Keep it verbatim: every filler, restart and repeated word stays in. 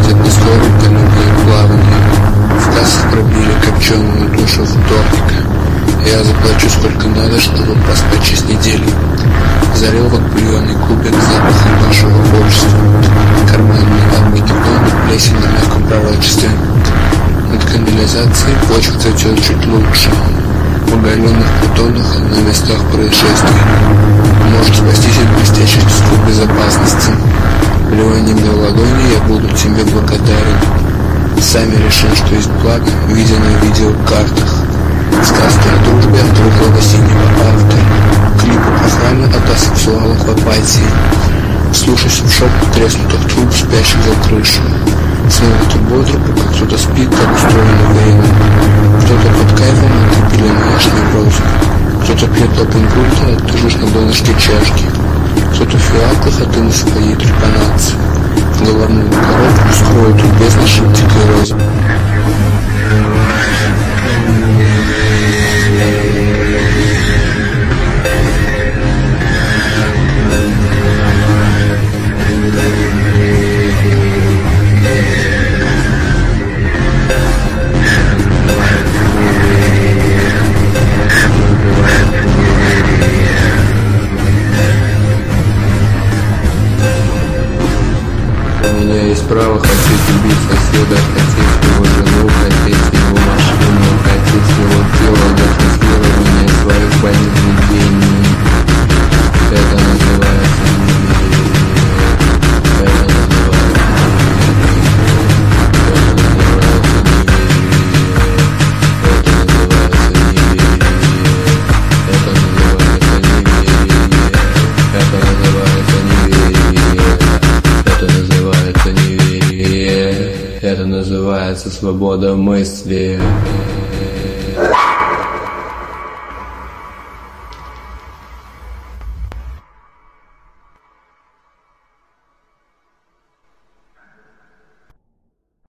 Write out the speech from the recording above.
хватит на ссоры, далекие плавания. В кассах пробили копченую душу вторника. Я заплачу сколько надо, чтобы поспать через неделю. Зарел как бульонный кубик запахом вашего общества. Карманные армагеддоны, плесень на мягком пророчестве. Над канализацией почва цветет чуть лучше. В оголенных бутонах, на местах происшествий. Можешь спастись от блестящих тисков безопасности. Вливанием на ладони я буду тебе благодарен. Сами решим, что есть благо, видя на видеокартах. Сказки о дружбе от круглого синего автора. Клипы охраны от асексуалов в апатии. Слушайся в шепот треснутых труб, спящих за крышу. Смотрит бодро, пока кто-то спит, как устроено время. Кто-то под кайфом, а ты пеленаешь неврозы. Кто-то пьет лапенгульта, а ты жишь на донышке чашки. Кто-то в фиалках, а ты на своей трепанации. Головную коробку скроют без нашей дикой розы. У меня есть право хотеть убить соседа, хотеть его жену, хотеть его машину, хотеть его тело для тестирования своих болезней. Это называется неверие. Это называется неверие. Это называется неверие. Это называется неверие. Это называется неверие. Это называется неверие. Это называется свобода мысли.